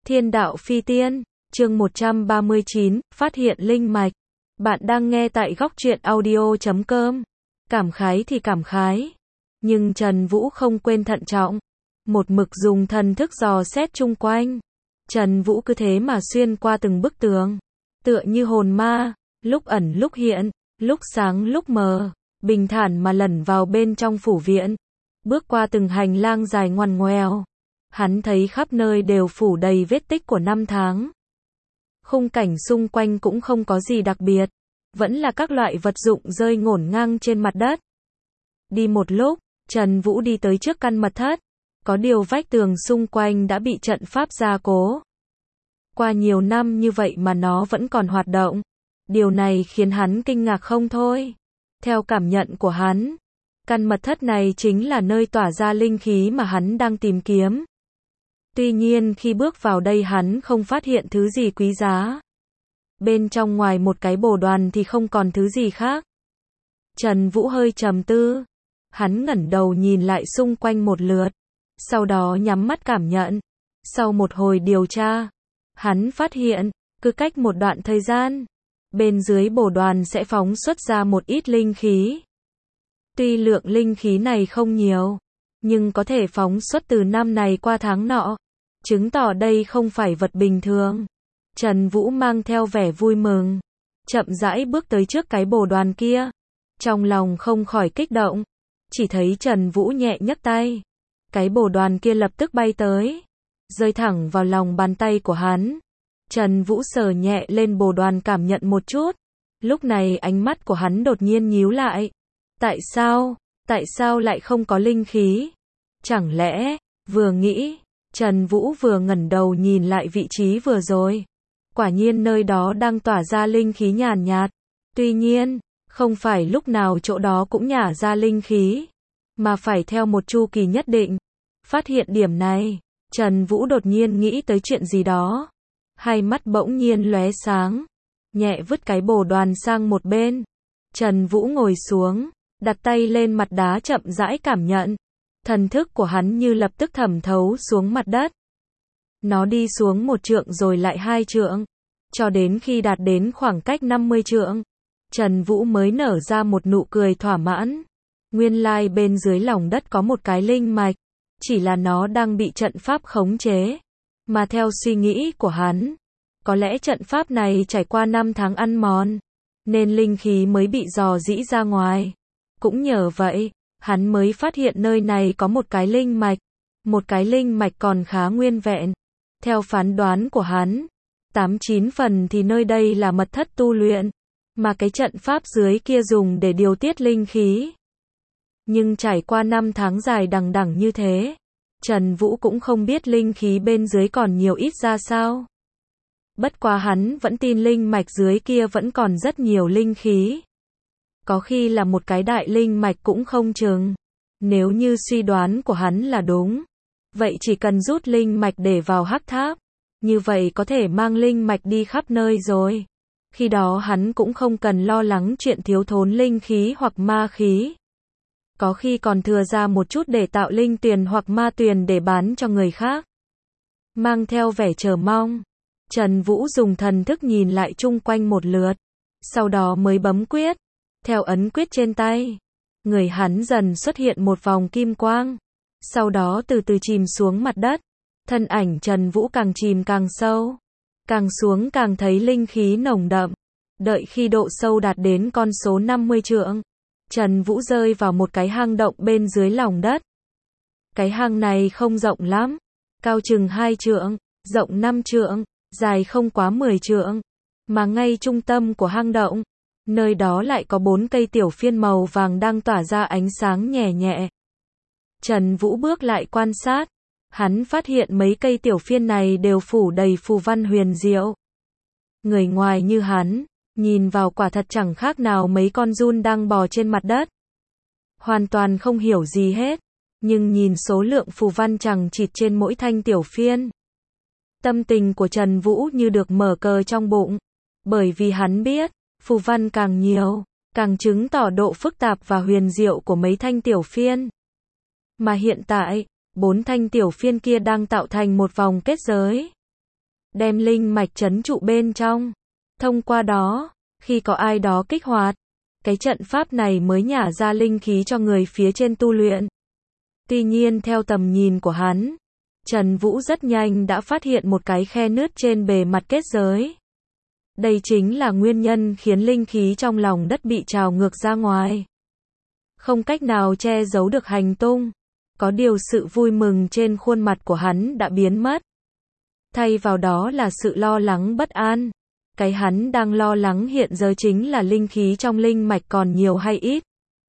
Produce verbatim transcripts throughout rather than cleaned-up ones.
Thiên đạo phi tiên, chương một trăm ba mươi chín, phát hiện linh mạch. Bạn đang nghe tại góc truyện audio chấm com. Cảm khái thì cảm khái, nhưng Trần Vũ không quên thận trọng, một mực dùng thần thức dò xét chung quanh. Trần Vũ cứ thế mà xuyên qua từng bức tường, tựa như hồn ma, lúc ẩn lúc hiện, lúc sáng lúc mờ, bình thản mà lẩn vào bên trong phủ viện. Bước qua từng hành lang dài ngoằn ngoèo, hắn thấy khắp nơi đều phủ đầy vết tích của năm tháng. Khung cảnh xung quanh cũng không có gì đặc biệt, vẫn là các loại vật dụng rơi ngổn ngang trên mặt đất. Đi một lúc, Trần Vũ đi tới trước căn mật thất, có điều vách tường xung quanh đã bị trận pháp gia cố. Qua nhiều năm như vậy mà nó vẫn còn hoạt động. Điều này khiến hắn kinh ngạc không thôi. Theo cảm nhận của hắn, căn mật thất này chính là nơi tỏa ra linh khí mà hắn đang tìm kiếm. Tuy nhiên khi bước vào đây hắn không phát hiện thứ gì quý giá. Bên trong ngoài một cái bồ đoàn thì không còn thứ gì khác. Trần Vũ hơi trầm tư. Hắn ngẩng đầu nhìn lại xung quanh một lượt, sau đó nhắm mắt cảm nhận. Sau một hồi điều tra, hắn phát hiện, cứ cách một đoạn thời gian, bên dưới bồ đoàn sẽ phóng xuất ra một ít linh khí. Tuy lượng linh khí này không nhiều, nhưng có thể phóng xuất từ năm này qua tháng nọ, chứng tỏ đây không phải vật bình thường. Trần Vũ mang theo vẻ vui mừng, chậm rãi bước tới trước cái bồ đoàn kia. Trong lòng không khỏi kích động, chỉ thấy Trần Vũ nhẹ nhấc tay, cái bồ đoàn kia lập tức bay tới, rơi thẳng vào lòng bàn tay của hắn. Trần Vũ sờ nhẹ lên bồ đoàn cảm nhận một chút. Lúc này ánh mắt của hắn đột nhiên nhíu lại. Tại sao? Tại sao lại không có linh khí? Chẳng lẽ, vừa nghĩ, Trần Vũ vừa ngẩng đầu nhìn lại vị trí vừa rồi. Quả nhiên nơi đó đang tỏa ra linh khí nhàn nhạt. Tuy nhiên, không phải lúc nào chỗ đó cũng nhả ra linh khí, mà phải theo một chu kỳ nhất định. Phát hiện điểm này, Trần Vũ đột nhiên nghĩ tới chuyện gì đó. Hai mắt bỗng nhiên lóe sáng, nhẹ vứt cái bồ đoàn sang một bên. Trần Vũ ngồi xuống, đặt tay lên mặt đá chậm rãi cảm nhận. Thần thức của hắn như lập tức thẩm thấu xuống mặt đất. Nó đi xuống một trượng rồi lại hai trượng, cho đến khi đạt đến khoảng cách năm mươi trượng. Trần Vũ mới nở ra một nụ cười thỏa mãn. Nguyên lai bên dưới lòng đất có một cái linh mạch, chỉ là nó đang bị trận pháp khống chế. Mà theo suy nghĩ của hắn, có lẽ trận pháp này trải qua năm tháng ăn mòn, nên linh khí mới bị rò rỉ ra ngoài. Cũng nhờ vậy, hắn mới phát hiện nơi này có một cái linh mạch, một cái linh mạch còn khá nguyên vẹn. Theo phán đoán của hắn, tám chín phần thì nơi đây là mật thất tu luyện, mà cái trận pháp dưới kia dùng để điều tiết linh khí. Nhưng trải qua năm tháng dài đằng đẵng như thế, Trần Vũ cũng không biết linh khí bên dưới còn nhiều ít ra sao. Bất quá hắn vẫn tin linh mạch dưới kia vẫn còn rất nhiều linh khí. Có khi là một cái đại linh mạch cũng không chừng. Nếu như suy đoán của hắn là đúng, vậy chỉ cần rút linh mạch để vào hắc tháp, như vậy có thể mang linh mạch đi khắp nơi rồi. Khi đó hắn cũng không cần lo lắng chuyện thiếu thốn linh khí hoặc ma khí. Có khi còn thừa ra một chút để tạo linh tuyền hoặc ma tuyền để bán cho người khác. Mang theo vẻ chờ mong, Trần Vũ dùng thần thức nhìn lại chung quanh một lượt, sau đó mới bấm quyết. Theo ấn quyết trên tay, người hắn dần xuất hiện một vòng kim quang, sau đó từ từ chìm xuống mặt đất. Thân ảnh Trần Vũ càng chìm càng sâu, càng xuống càng thấy linh khí nồng đậm. Đợi khi độ sâu đạt đến con số năm mươi trượng, Trần Vũ rơi vào một cái hang động bên dưới lòng đất. Cái hang này không rộng lắm, cao chừng hai trượng, rộng năm trượng, dài không quá mười trượng, mà ngay trung tâm của hang động, nơi đó lại có bốn cây tiểu phiên màu vàng đang tỏa ra ánh sáng nhẹ nhẹ. Trần Vũ bước lại quan sát, hắn phát hiện mấy cây tiểu phiên này đều phủ đầy phù văn huyền diệu. Người ngoài như hắn, nhìn vào quả thật chẳng khác nào mấy con giun đang bò trên mặt đất. Hoàn toàn không hiểu gì hết, nhưng nhìn số lượng phù văn chằng chịt trên mỗi thanh tiểu phiên. Tâm tình của Trần Vũ như được mở cờ trong bụng, bởi vì hắn biết, phù văn càng nhiều, càng chứng tỏ độ phức tạp và huyền diệu của mấy thanh tiểu phiên. Mà hiện tại, bốn thanh tiểu phiên kia đang tạo thành một vòng kết giới. đem linh mạch trấn trụ bên trong. Thông qua đó, khi có ai đó kích hoạt, cái trận pháp này mới nhả ra linh khí cho người phía trên tu luyện. Tuy nhiên theo tầm nhìn của hắn, Trần Vũ rất nhanh đã phát hiện một cái khe nứt trên bề mặt kết giới. Đây chính là nguyên nhân khiến linh khí trong lòng đất bị trào ngược ra ngoài. Không cách nào che giấu được hành tung. Có điều sự vui mừng trên khuôn mặt của hắn đã biến mất. Thay vào đó là sự lo lắng bất an. Cái hắn đang lo lắng hiện giờ chính là linh khí trong linh mạch còn nhiều hay ít.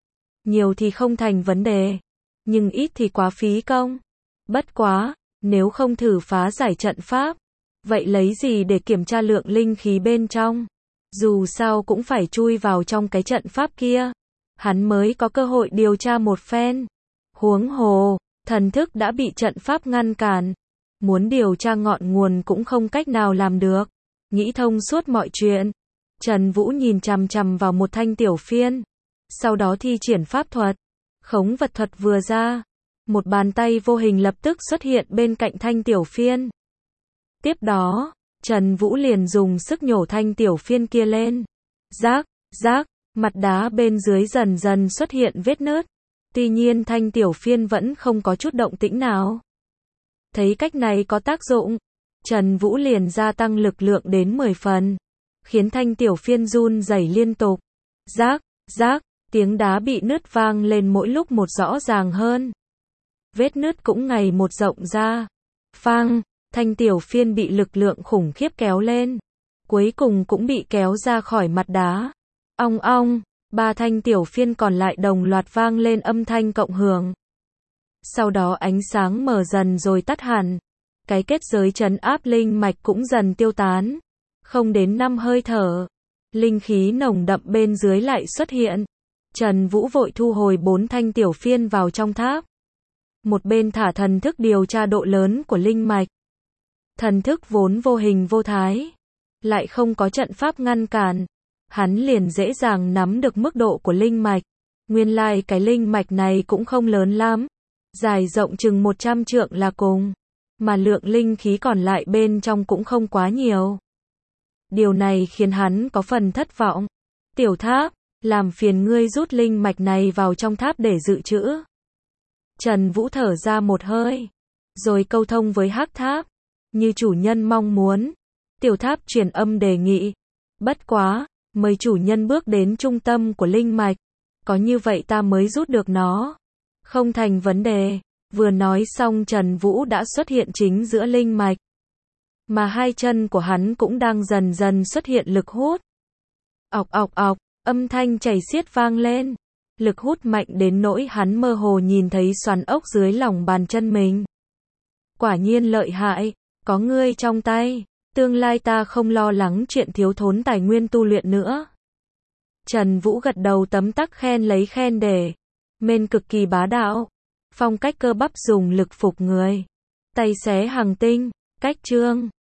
Nhiều thì không thành vấn đề, nhưng ít thì quá phí công. Bất quá, nếu không thử phá giải trận pháp, vậy lấy gì để kiểm tra lượng linh khí bên trong? Dù sao cũng phải chui vào trong cái trận pháp kia, hắn mới có cơ hội điều tra một phen. Huống hồ, thần thức đã bị trận pháp ngăn cản. Muốn điều tra ngọn nguồn cũng không cách nào làm được. Nghĩ thông suốt mọi chuyện, Trần Vũ nhìn chằm chằm vào một thanh tiểu phiên. Sau đó thi triển pháp thuật. Khống vật thuật vừa ra, một bàn tay vô hình lập tức xuất hiện bên cạnh thanh tiểu phiên. Tiếp đó, Trần Vũ liền dùng sức nhổ thanh tiểu phiên kia lên. Rác, rác, mặt đá bên dưới dần dần xuất hiện vết nứt. Tuy nhiên thanh tiểu phiên vẫn không có chút động tĩnh nào. Thấy cách này có tác dụng, Trần Vũ liền gia tăng lực lượng đến mười phần, khiến thanh tiểu phiên run rẩy liên tục. Rác, rác, tiếng đá bị nứt vang lên mỗi lúc một rõ ràng hơn. Vết nứt cũng ngày một rộng ra. Phang, thanh tiểu phiên bị lực lượng khủng khiếp kéo lên. Cuối cùng cũng bị kéo ra khỏi mặt đá. Ong ong, ba thanh tiểu phiên còn lại đồng loạt vang lên âm thanh cộng hưởng. Sau đó ánh sáng mờ dần rồi tắt hẳn. Cái kết giới trấn áp linh mạch cũng dần tiêu tán. Không đến năm hơi thở, linh khí nồng đậm bên dưới lại xuất hiện. Trần Vũ vội thu hồi bốn thanh tiểu phiên vào trong tháp. Một bên thả thần thức điều tra độ lớn của linh mạch. Thần thức vốn vô hình vô thái, lại không có trận pháp ngăn cản. Hắn liền dễ dàng nắm được mức độ của linh mạch. Nguyên lai cái linh mạch này cũng không lớn lắm. Dài rộng chừng một trăm trượng là cùng. Mà lượng linh khí còn lại bên trong cũng không quá nhiều. Điều này khiến hắn có phần thất vọng. Tiểu tháp, làm phiền ngươi rút linh mạch này vào trong tháp để dự trữ. Trần Vũ thở ra một hơi, rồi câu thông với hắc tháp. Như chủ nhân mong muốn, tiểu tháp truyền âm đề nghị. Bất quá, mời chủ nhân bước đến trung tâm của linh mạch. Có như vậy ta mới rút được nó. Không thành vấn đề. Vừa nói xong Trần Vũ đã xuất hiện chính giữa linh mạch. Mà hai chân của hắn cũng đang dần dần xuất hiện lực hút. Ọc ọc ọc, âm thanh chảy xiết vang lên. Lực hút mạnh đến nỗi hắn mơ hồ nhìn thấy xoắn ốc dưới lòng bàn chân mình. Quả nhiên lợi hại, có ngươi trong tay, tương lai ta không lo lắng chuyện thiếu thốn tài nguyên tu luyện nữa. Trần Vũ gật đầu tấm tắc khen lấy khen để. Mên cực kỳ bá đạo. Phong cách cơ bắp dùng lực phục người. Tay xé hàng tinh. Cách chương